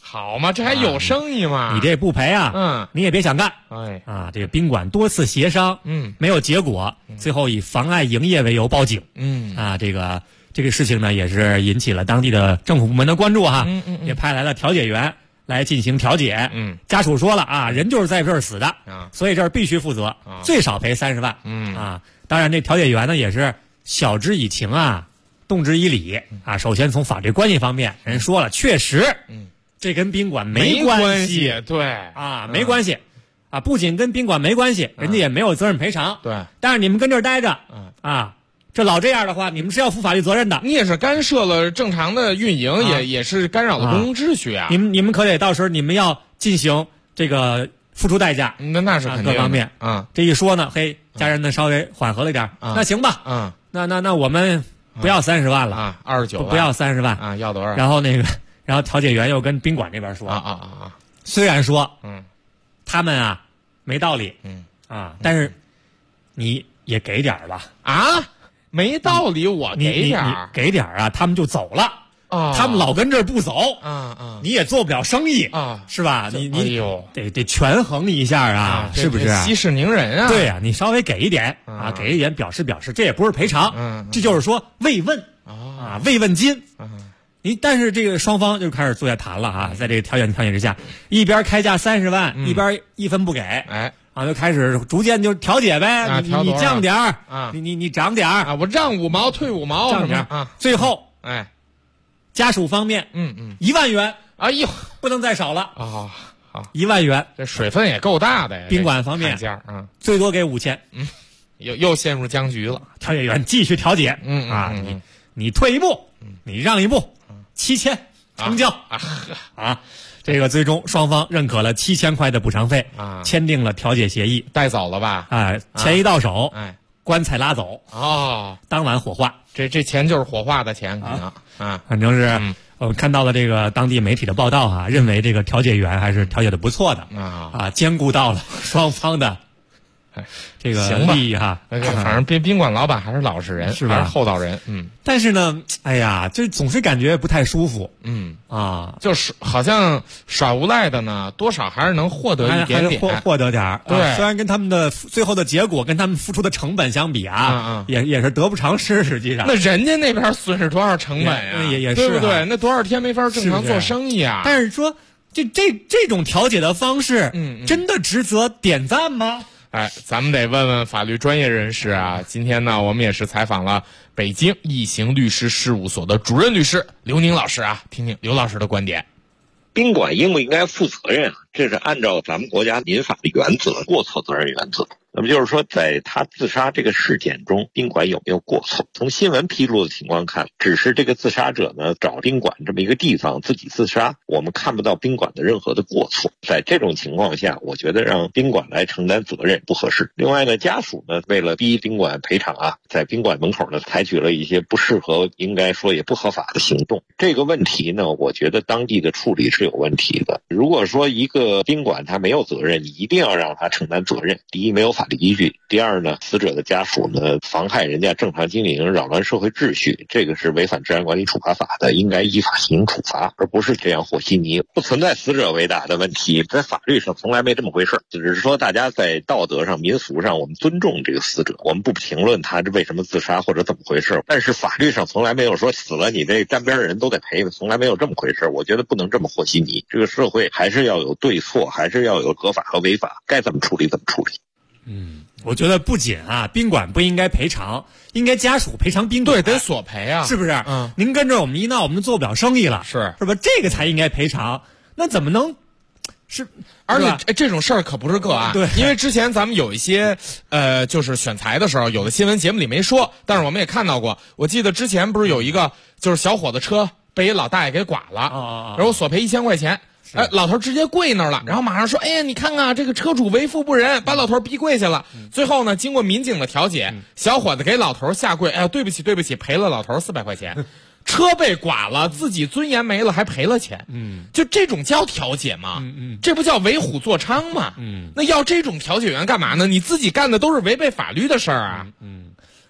好嘛，这还有生意吗？ 你这不赔啊，你也别想干。 哎啊，这个宾馆多次协商，没有结果，最后以妨碍营业为由报警。这个事情呢，也是引起了当地的政府部门的关注哈，也派来了调解员来进行调解。家属说了啊，人就是在这儿死的，所以这儿必须负责，最少赔30万。当然这调解员呢也是晓之以情啊，动之以理啊。首先从法律关系方面，人说了，确实，这跟宾馆没关系， 对啊，没关系啊，不仅跟宾馆没关系，人家也没有责任赔偿。 对， 但是你们跟这儿待着，啊。这老这样的话，你们是要负法律责任的。 你也是干涉了正常的运营，也是干扰了公共秩序啊。 你们可得到时候你们要进行这个付出代价。 那是肯定的各方面这一说呢，嘿，家人呢稍微缓和了点那行吧。那我们不要30万了 ，29万， 不要30万啊，要多少？ 然后调解员又跟宾馆这边说虽然说他们啊没道理但是你也给点吧没道理，我给点你给点啊，他们就走了他们老跟这儿不走你也做不了生意是吧？你得权衡一下是不是？ 息事宁人啊！ 对呀，你稍微给一点给一点表示，这也不是赔偿，这就是说慰问慰问金。但是这个双方就开始坐下谈了在这个条件之下，一边开价30万，一边一分不给，就开始逐渐就调解呗，你降点儿你涨点儿我让5毛退5毛， 降点儿最后家属方面1万元， 哎呦， 不能再少了好 1万元， 这水分也够大的呀。 宾馆方面最多给5000， 又陷入僵局了。 调解员继续调解，你退一步，你让一步，7000成交这个最终双方认可了7000块的补偿费签订了调解协议， 带走了吧？ 钱一到手，棺材拉走当晚火化。 这钱就是火化的钱，可能反正是我看到了这个当地媒体的报道认为这个调解员还是调解的不错的兼顾到了双方的这个利益反正宾馆老板还是老实人， 是吧？ 还是厚道人， 但是呢，哎呀，这总是感觉不太舒服， 就是好像耍无赖的呢，多少还是能获得一点点， 获得点儿。 对， 虽然跟他们的最后的结果跟他们付出的成本相比也是得不偿失。实际上， 那人家那边损失多少成本呀？ 也是， 对不对？那多少天没法正常做生意啊？ 但是说这种调解的方式，真的值得点赞吗？ 咱们得问问法律专业人士今天呢，我们也是采访了北京易行律师事务所的主任律师刘宁老师听听刘老师的观点。 宾馆应不应该负责任这是按照咱们国家民法的原则，过错责任原则。那么就是说，在他自杀这个事件中，宾馆有没有过错？从新闻披露的情况看，只是这个自杀者呢找宾馆这么一个地方自己自杀，我们看不到宾馆的任何的过错。在这种情况下，我觉得让宾馆来承担责任不合适。另外呢，家属呢为了逼宾馆赔偿在宾馆门口呢采取了一些不适合，应该说也不合法的行动。这个问题呢，我觉得当地的处理是有问题的。如果说一个宾馆他没有责任，你一定要让他承担责任。第一，没有法律依据；第二呢，死者的家属呢妨害人家正常经营，扰乱社会秩序，这个是违反治安管理处罚法的，应该依法进行处罚，而不是这样和稀泥。不存在死者为大的问题，在法律上从来没这么回事，只是说大家在道德上、民俗上，我们尊重这个死者，我们不评论他为什么自杀或者怎么回事。但是法律上从来没有说死了你这沾边的人都得赔，从来没有这么回事。我觉得不能这么和稀泥，这个社会还是要有对错，还是要有合法和违法，该怎么处理怎么处理。 我觉得不仅宾馆不应该赔偿，应该家属赔偿宾馆， 对，得索赔是不是？您跟着我们一闹，我们就做不了生意了， 是吧？这个才应该赔偿，那怎么能是？ 而且这种事儿可不是个案， 对， 因为之前咱们有一些就是选材的时候，有的新闻节目里没说，但是我们也看到过。我记得之前不是有一个就是小伙子车被一老大爷给剐了，然后索赔1000块钱。老头直接跪那儿了，然后马上说：“哎呀，你看啊，这个车主为富不仁，把老头逼跪下了。”最后呢，经过民警的调解，小伙子给老头下跪，哎呀，对不起，赔了老头400块钱。车被剐了，自己尊严没了，还赔了钱。就这种叫调解吗？这不叫为虎作伥吗？那要这种调解员干嘛呢？你自己干的都是违背法律的事儿啊。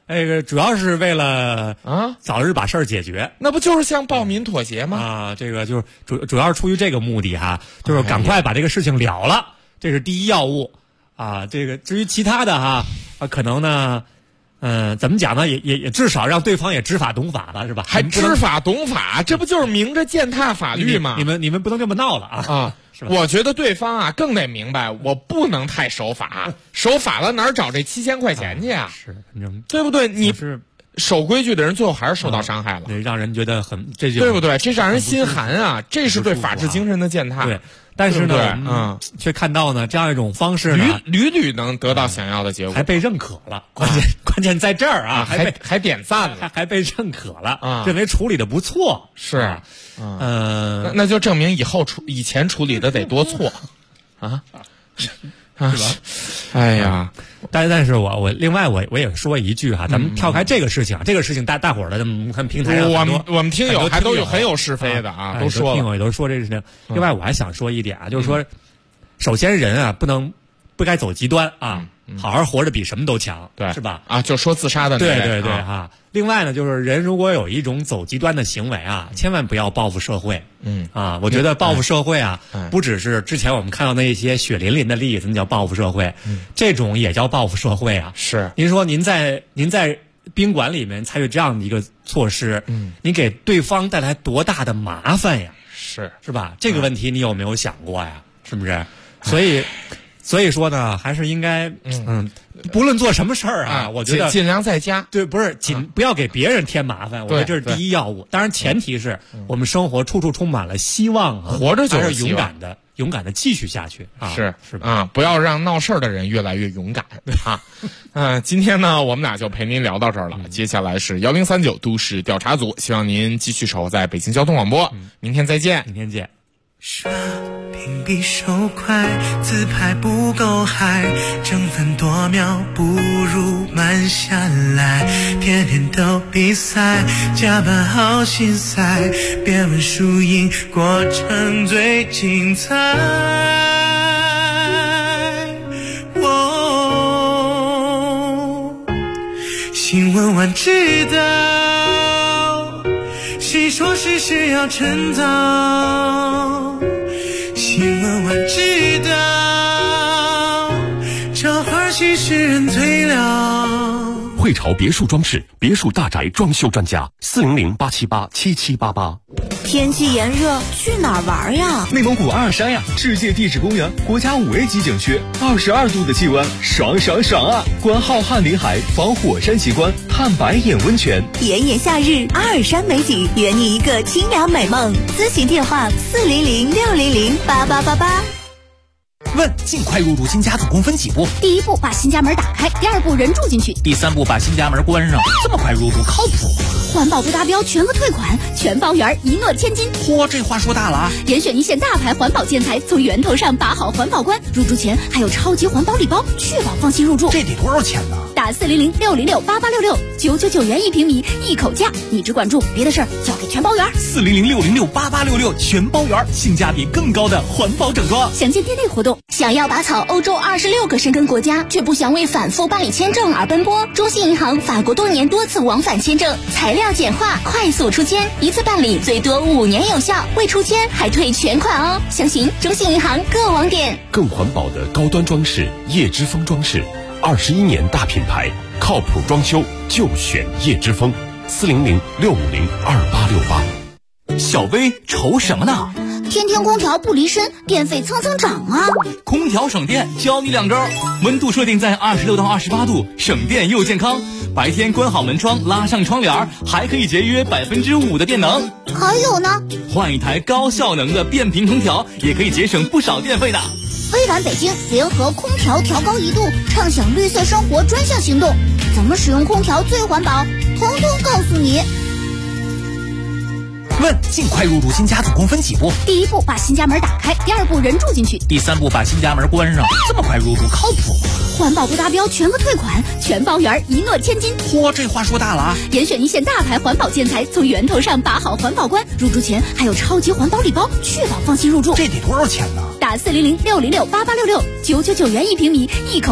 这个主要是为了早日把事儿解决， 那不就是向暴民妥协吗？ 啊，这个就是主要是出于这个目的哈，就是赶快把这个事情了了，这是第一要务啊。这个至于其他的哈，可能呢，怎么讲呢？也至少让对方也知法懂法了，是吧？ 还知法懂法，这不就是明着践踏法律吗？ 你们不能这么闹了啊！是吧？ 我觉得对方啊更得明白，我不能太守法，守法了哪儿找这7000块钱去啊？ 是，反正对不对？你是守规矩的人，最后还是受到伤害了， 让人觉得这就对不对？这让人心寒啊！这是对法治精神的践踏。 对，但是呢，却看到呢这样一种方式呢， 屡能得到想要的结果， 还被认可了。关键在这儿啊， 还点赞了， 还被认可了，认为处理的不错。 是，那就证明以前处理的得多错啊。 是吧？ 哎呀， 但是我另外我也说一句哈，咱们跳开这个事情，这个事情大伙儿的看平台上我们听友还都有很有是非的啊，都说了， 听友也都说这个事情。另外我还想说一点啊，就是说，首先人啊不该走极端啊，好好活着比什么都强， 对， 是吧？ 啊，就说自杀的那对哈。另外呢，就是人如果有一种走极端的行为啊，千万不要报复社会。我觉得报复社会啊，不只是之前我们看到那些血淋淋的例子，那叫报复社会，这种也叫报复社会啊。 是， 您说您在宾馆里面采取这样的一个措施，您给对方带来多大的麻烦呀？是吧？这个问题你有没有想过呀？是不是？所以说呢，还是应该不论做什么事儿啊，我觉得尽量在家。 对，不是不要给别人添麻烦，我觉得这是第一要务。当然，前提是我们生活处处充满了希望， 活着就是勇敢的继续下去啊！ 是吧？不要让闹事儿的人越来越勇敢啊！今天呢，我们俩就陪您聊到这儿了。接下来是1039都市调查组，希望您继续守候在北京交通广播。明天再见， 明天见。 刷屏比手快，自拍不够嗨，争分夺秒不如慢下来，天天都比赛，加班好心塞，别问输赢，过程最精彩。新闻晚知道，谁说事实要趁早？新闻晚知道，这花絮使人醉了。 汇潮别墅装饰，别墅大宅装修专家，400-878-7788。 天气炎热，去哪儿玩呀？ 内蒙古阿尔山呀，世界地质公园，国家5A级景区，22度的气温，爽爽爽啊！观浩瀚林海，访火山奇观，探白眼温泉。 炎炎夏日，阿尔山美景，圆你一个清凉美梦。咨询电话400-600-8888。 问：尽快入住新家总共分几步？ 第一步把新家门打开，第二步人住进去， 第三步把新家门关上。这么快入住靠谱吗？ 环保不达标全额退款，全包圆，一诺千金。 嚯，这话说大了啊！ 严选一线大牌环保建材，从源头上把好环保关。入住前还有超级环保礼包，确保放心入住。 这得多少钱呢？ 打400-606-8866，99元1平米，一口价。你只管住，别的事儿交给全包圆。 400-606-8866，全包圆，性价比更高的环保整装。 详见店内活动。 想要拔草欧洲26个申根国家，却不想为反复办理签证而奔波？中信银行法国多年多次往返签证，材料简化，快速出签，一次办理最多5年有效，未出签还退全款哦。详询中信银行各网点。 更环保的高端装饰，叶之峰装饰，21年大品牌，靠谱装修就选叶之峰，400-650-2868。 小薇愁什么呢？ 天天空调不离身，电费蹭蹭涨啊！ 空调省电，教你2招：温度设定在26到28度，省电又健康；白天关好门窗，拉上窗帘，还可以节约5%的电能。 还有呢， 换一台高效能的变频空调，也可以节省不少电费的。 微软北京联合空调调高1度，畅享绿色生活专项行动，怎么使用空调最环保？通通告诉你。 问：尽快入住新家总共分几步？ 第一步把新家门打开，第二步人住进去， 第三步把新家门关上。这么快入住靠谱吗？ 环保不达标全额退款，全包圆，一诺千金。 嚯，这话说大了啊！ 严选一线大牌环保建材，从源头上把好环保关。入住前还有超级环保礼包，确保放心入住。 这得多少钱呢？ 打400-600-8866，99元1平米，一口